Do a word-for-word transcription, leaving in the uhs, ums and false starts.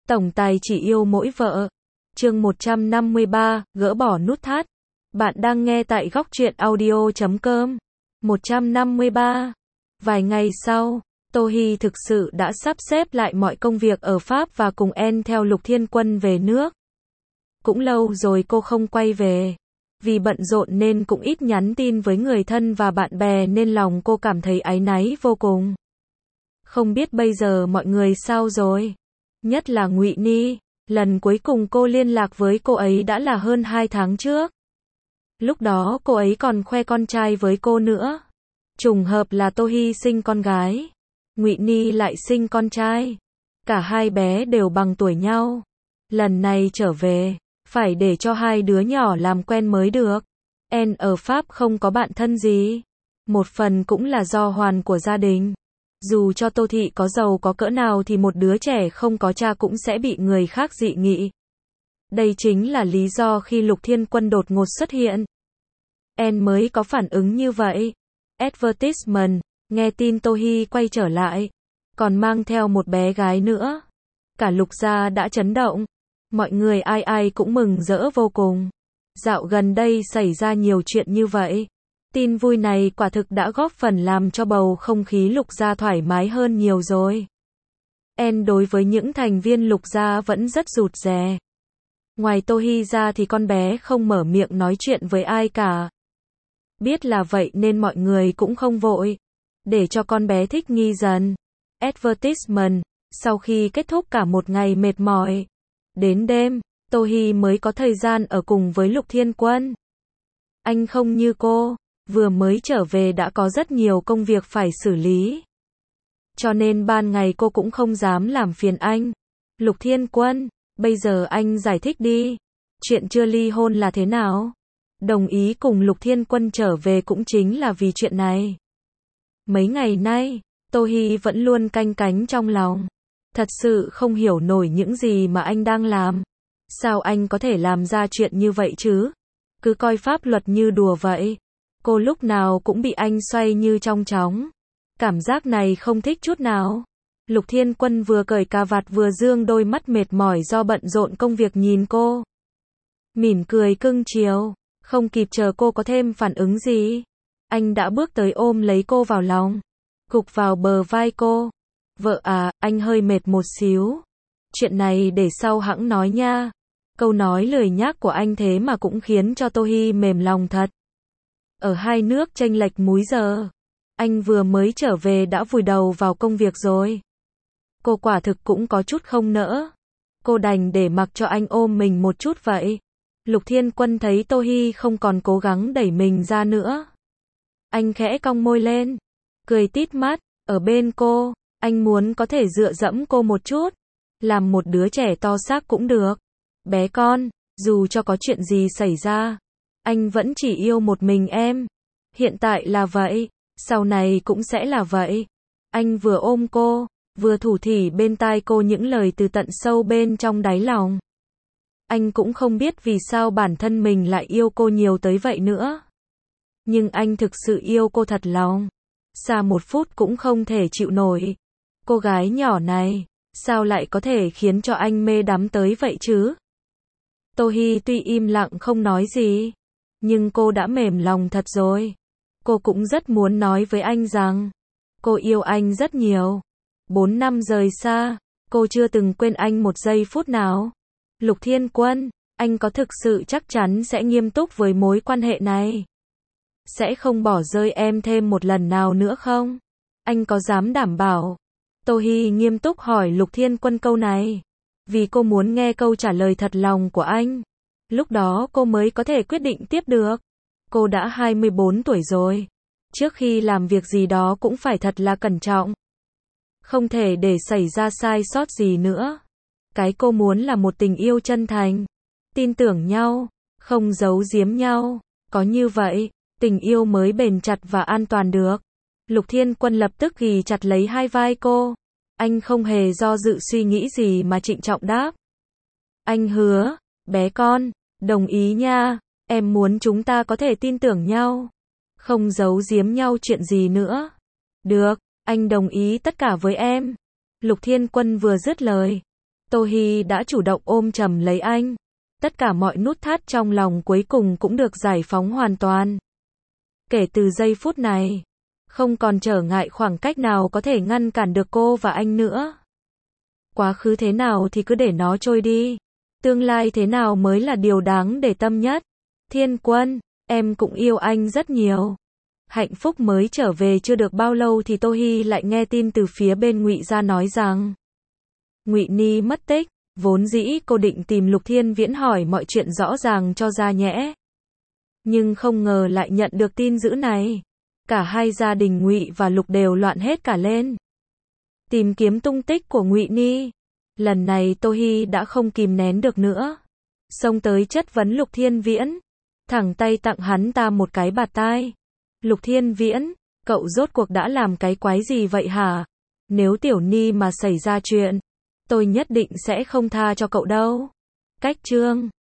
Tổng tài chỉ yêu mỗi vợ. Chương một trăm năm mươi ba, gỡ bỏ nút thắt. Bạn đang nghe tại góc truyện audio chấm com. một trăm năm mươi ba. Vài ngày sau, Tô Hi thực sự đã sắp xếp lại mọi công việc ở Pháp và cùng En theo Lục Thiên Quân về nước. Cũng lâu rồi cô không quay về. Vì bận rộn nên cũng ít nhắn tin với người thân và bạn bè nên lòng cô cảm thấy áy náy vô cùng. Không biết bây giờ mọi người sao rồi? Nhất là Ngụy Ni, lần cuối cùng cô liên lạc với cô ấy đã là hơn hai tháng trước. Lúc đó cô ấy còn khoe con trai với cô nữa. Trùng hợp là Tô Hi sinh con gái, Ngụy Ni lại sinh con trai. Cả hai bé đều bằng tuổi nhau. Lần này trở về, phải để cho hai đứa nhỏ làm quen mới được. En ở Pháp không có bạn thân gì. Một phần cũng là do hoàn của gia đình. Dù cho Tô Thị có giàu có cỡ nào thì một đứa trẻ không có cha cũng sẽ bị người khác dị nghị. Đây chính là lý do khi Lục Thiên Quân đột ngột xuất hiện, En mới có phản ứng như vậy. Advertisement, nghe tin Tô Hi quay trở lại, còn mang theo một bé gái nữa. Cả Lục gia đã chấn động. Mọi người ai ai cũng mừng rỡ vô cùng. Dạo gần đây xảy ra nhiều chuyện như vậy. Tin vui này quả thực đã góp phần làm cho bầu không khí Lục gia thoải mái hơn nhiều rồi. En đối với những thành viên Lục gia vẫn rất rụt rè. Ngoài Tô Hi ra thì con bé không mở miệng nói chuyện với ai cả. Biết là vậy nên mọi người cũng không vội, để cho con bé thích nghi dần. Advertisement, sau khi kết thúc cả một ngày mệt mỏi, đến đêm, Tô Hi mới có thời gian ở cùng với Lục Thiên Quân. Anh không như cô, vừa mới trở về đã có rất nhiều công việc phải xử lý. Cho nên ban ngày cô cũng không dám làm phiền anh. Lục Thiên Quân, bây giờ anh giải thích đi. Chuyện chưa ly hôn là thế nào? Đồng ý cùng Lục Thiên Quân trở về cũng chính là vì chuyện này. Mấy ngày nay, Tô Hi vẫn luôn canh cánh trong lòng. Thật sự không hiểu nổi những gì mà anh đang làm. Sao anh có thể làm ra chuyện như vậy chứ? Cứ coi pháp luật như đùa vậy. Cô lúc nào cũng bị anh xoay như trong chóng. Cảm giác này không thích chút nào. Lục Thiên Quân vừa cởi cà vạt vừa dương đôi mắt mệt mỏi do bận rộn công việc nhìn cô. Mỉm cười cưng chiều. Không kịp chờ cô có thêm phản ứng gì, anh đã bước tới ôm lấy cô vào lòng, gục vào bờ vai cô. Vợ à, anh hơi mệt một xíu. Chuyện này để sau hẵng nói nha. Câu nói lười nhác của anh thế mà cũng khiến cho Tô Hi mềm lòng thật. Ở hai nước chênh lệch múi giờ, anh vừa mới trở về đã vùi đầu vào công việc rồi. Cô quả thực cũng có chút không nỡ. Cô đành để mặc cho anh ôm mình một chút vậy. Lục Thiên Quân thấy Tô Hi không còn cố gắng đẩy mình ra nữa. Anh khẽ cong môi lên, cười tít mắt, ở bên cô, anh muốn có thể dựa dẫm cô một chút. Làm một đứa trẻ to xác cũng được. Bé con, dù cho có chuyện gì xảy ra, anh vẫn chỉ yêu một mình em. Hiện tại là vậy, sau này cũng sẽ là vậy. Anh vừa ôm cô, vừa thủ thỉ bên tai cô những lời từ tận sâu bên trong đáy lòng. Anh cũng không biết vì sao bản thân mình lại yêu cô nhiều tới vậy nữa. Nhưng anh thực sự yêu cô thật lòng. Xa một phút cũng không thể chịu nổi. Cô gái nhỏ này, sao lại có thể khiến cho anh mê đắm tới vậy chứ? Tô Hi tuy im lặng không nói gì, nhưng cô đã mềm lòng thật rồi. Cô cũng rất muốn nói với anh rằng, cô yêu anh rất nhiều. Bốn năm rời xa, cô chưa từng quên anh một giây phút nào. Lục Thiên Quân, anh có thực sự chắc chắn sẽ nghiêm túc với mối quan hệ này? Sẽ không bỏ rơi em thêm một lần nào nữa không? Anh có dám đảm bảo? Tô Hi nghiêm túc hỏi Lục Thiên Quân câu này, vì cô muốn nghe câu trả lời thật lòng của anh. Lúc đó cô mới có thể quyết định tiếp được. Cô đã hai mươi bốn tuổi rồi. Trước khi làm việc gì đó cũng phải thật là cẩn trọng. Không thể để xảy ra sai sót gì nữa. Cái cô muốn là một tình yêu chân thành, tin tưởng nhau, không giấu giếm nhau. Có như vậy, tình yêu mới bền chặt và an toàn được. Lục Thiên Quân lập tức ghì chặt lấy hai vai cô. Anh không hề do dự suy nghĩ gì mà trịnh trọng đáp. Anh hứa, bé con, đồng ý nha. Em muốn chúng ta có thể tin tưởng nhau, không giấu giếm nhau chuyện gì nữa. Được, anh đồng ý tất cả với em. Lục Thiên Quân vừa dứt lời, Tô Hi đã chủ động ôm chầm lấy anh. Tất cả mọi nút thắt trong lòng cuối cùng cũng được giải phóng hoàn toàn. Kể từ giây phút này, không còn trở ngại khoảng cách nào có thể ngăn cản được cô và anh nữa. Quá khứ thế nào thì cứ để nó trôi đi. Tương lai thế nào mới là điều đáng để tâm nhất. Thiên Quân, em cũng yêu anh rất nhiều. Hạnh Phúc mới trở về chưa được bao lâu thì Tô Hi lại nghe tin từ phía bên Ngụy gia nói rằng Ngụy Ni mất tích. Vốn dĩ cô định tìm Lục Thiên Viễn hỏi mọi chuyện rõ ràng cho ra nhẽ. Nhưng không ngờ lại nhận được tin dữ này. Cả hai gia đình Ngụy và Lục đều loạn hết cả lên. Tìm kiếm tung tích của Ngụy Ni. Lần này Tô Hi đã không kìm nén được nữa. Xông tới chất vấn Lục Thiên Viễn. Thẳng tay tặng hắn ta một cái bạt tai. Lục Thiên Viễn, cậu rốt cuộc đã làm cái quái gì vậy hả? Nếu Tiểu Ni mà xảy ra chuyện, tôi nhất định sẽ không tha cho cậu đâu. Cách chương